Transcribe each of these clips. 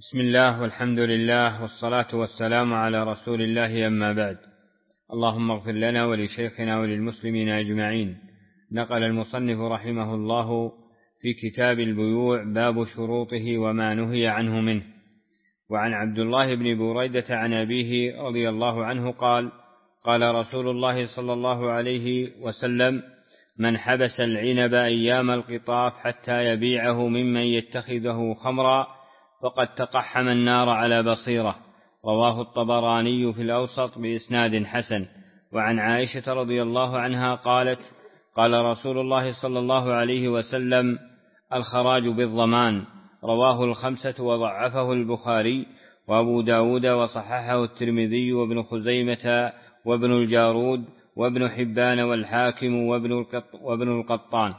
بسم الله والحمد لله والصلاة والسلام على رسول الله، أما بعد. اللهم اغفر لنا ولشيخنا وللمسلمين أجمعين. نقل المصنف رحمه الله في كتاب البيوع باب شروطه وما نهي عنه منه. وعن عبد الله بن بريدة عن أبيه رضي الله عنه قال: قال رسول الله صلى الله عليه وسلم: من حبس العنب أيام القطاف حتى يبيعه ممن يتخذه خمرا فقد تقحم النار على بصيرة. رواه الطبراني في الأوسط بإسناد حسن. وعن عائشة رضي الله عنها قالت: قال رسول الله صلى الله عليه وسلم: الخراج بالضمان. رواه الخمسة وضعفه البخاري وأبو داود وصححه الترمذي وابن خزيمة وابن الجارود وابن حبان والحاكم وابن القطان.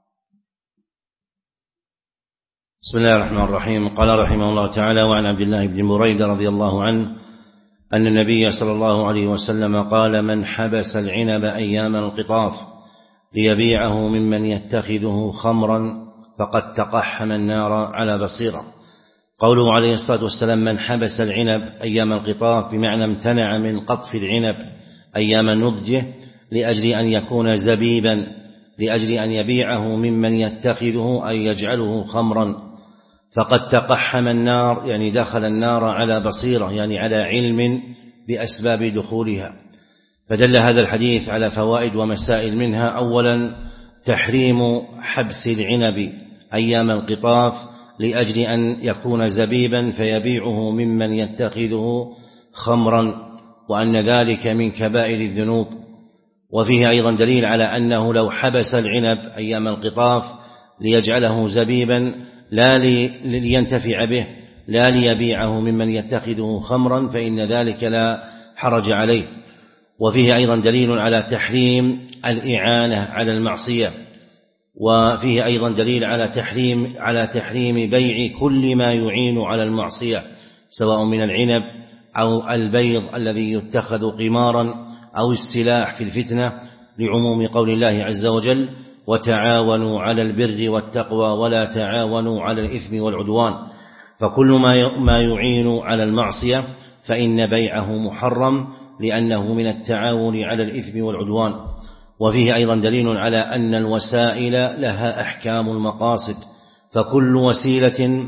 بسم الله الرحمن الرحيم. قال رحمه الله تعالى: وعن عبد الله بن بريدة رضي الله عنه أن النبي صلى الله عليه وسلم قال: من حبس العنب أيام القطاف ليبيعه ممن يتخذه خمرا فقد تقحم النار على بصيرة. قوله عليه الصلاة والسلام من حبس العنب أيام القطاف بمعنى امتنع من قطف العنب أيام نضجه لأجل أن يكون زبيبا، لأجل أن يبيعه ممن يتخذه أي يجعله خمرا. فقد تقحم النار يعني دخل النار على بصيرة، يعني على علم بأسباب دخولها. فدل هذا الحديث على فوائد ومسائل، منها أولا تحريم حبس العنب أيام القطاف لأجل أن يكون زبيبا فيبيعه ممن يتخذه خمرا، وأن ذلك من كبائر الذنوب. وفيه أيضا دليل على أنه لو حبس العنب أيام القطاف ليجعله زبيبا لا لينتفع به، لا ليبيعه ممن يتخذه خمرا، فإن ذلك لا حرج عليه. وفيه أيضا دليل على تحريم الإعانة على المعصية، وفيه أيضا دليل على تحريم بيع كل ما يعين على المعصية، سواء من العنب أو البيض الذي يتخذ قمارا أو السلاح في الفتنة، لعموم قول الله عز وجل: وتعاونوا على البر والتقوى ولا تعاونوا على الإثم والعدوان. فكل ما يعين على المعصية فإن بيعه محرم، لأنه من التعاون على الإثم والعدوان. وفيه أيضا دليل على أن الوسائل لها أحكام المقاصد، فكل وسيلة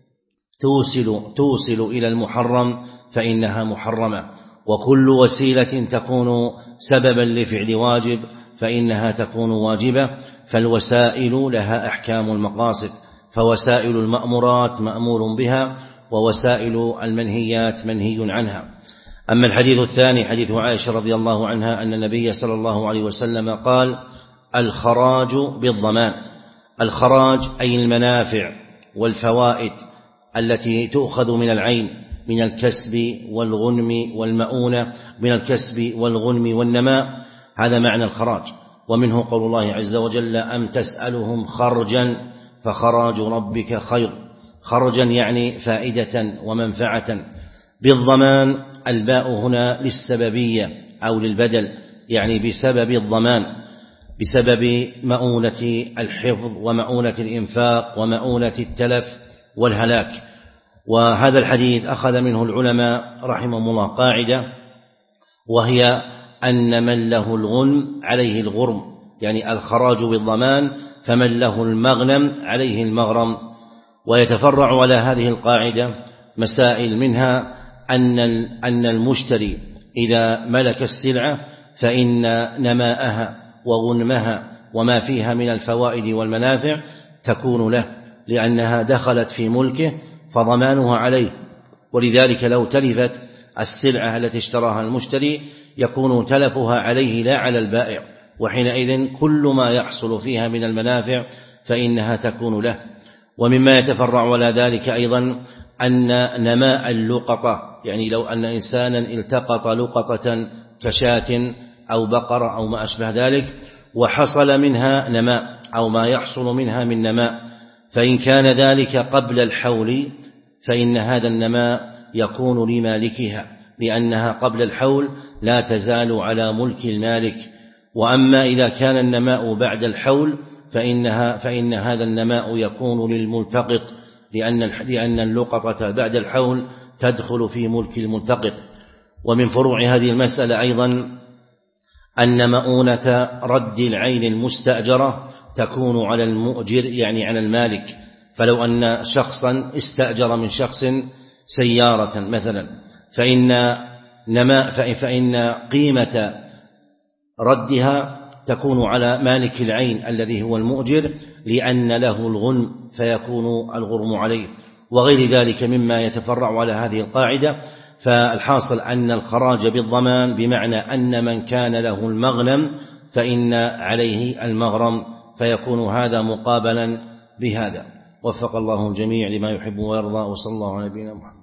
توصل إلى المحرم فإنها محرمة، وكل وسيلة تكون سببا لفعل واجب فإنها تكون واجبة. فالوسائل لها أحكام المقاصد، فوسائل المأمورات مأمور بها، ووسائل المنهيات منهي عنها. أما الحديث الثاني حديث عائشة رضي الله عنها أن النبي صلى الله عليه وسلم قال: الخراج بالضمان. الخراج أي المنافع والفوائد التي تؤخذ من العين، من الكسب والغنم والمؤونة، من الكسب والغنم والنماء، هذا معنى الخراج. ومنه قول الله عز وجل: أم تسألهم خرجا فخراج ربك خير. خرجا يعني فائدة ومنفعة. بالضمان الباء هنا للسببية أو للبدل، يعني بسبب الضمان، بسبب مؤونة الحفظ ومؤونة الإنفاق ومؤونة التلف والهلاك. وهذا الحديث أخذ منه العلماء رحمهم الله قاعدة، وهي أن من له الغنم عليه الغرم، يعني الخراج بالضمان، فمن له المغنم عليه المغرم. ويتفرع على هذه القاعدة مسائل، منها أن المشتري إذا ملك السلعة فإن نماءها وغنمها وما فيها من الفوائد والمنافع تكون له، لأنها دخلت في ملكه فضمانها عليه. ولذلك لو تلفت السلعة التي اشتراها المشتري يكون تلفها عليه لا على البائع، وحينئذ كل ما يحصل فيها من المنافع فإنها تكون له. ومما يتفرع على ذلك أيضا أن نماء اللقطة، يعني لو أن إنسانا التقط لقطة كشاة أو بقرة أو ما أشبه ذلك وحصل منها نماء أو ما يحصل منها من نماء، فإن كان ذلك قبل الحول فإن هذا النماء يكون لمالكها، لأنها قبل الحول لا تزال على ملك المالك. وأما إذا كان النماء بعد الحول فإن هذا النماء يكون للملتقط، لأن اللقطة بعد الحول تدخل في ملك الملتقط. ومن فروع هذه المسألة أيضا أن مؤونة رد العين المستأجرة تكون على المؤجر، يعني على المالك. فلو أن شخصا استأجر من شخص سيارة مثلا، فإن قيمة ردها تكون على مالك العين الذي هو المؤجر، لأن له الغنم فيكون الغرم عليه، وغير ذلك مما يتفرع على هذه القاعدة. فالحاصل أن الخراج بالضمان بمعنى أن من كان له المغنم فإن عليه المغرم، فيكون هذا مقابلا بهذا. وفق الله الجميع لما يحب ويرضى، وصلى الله على نبينا محمد.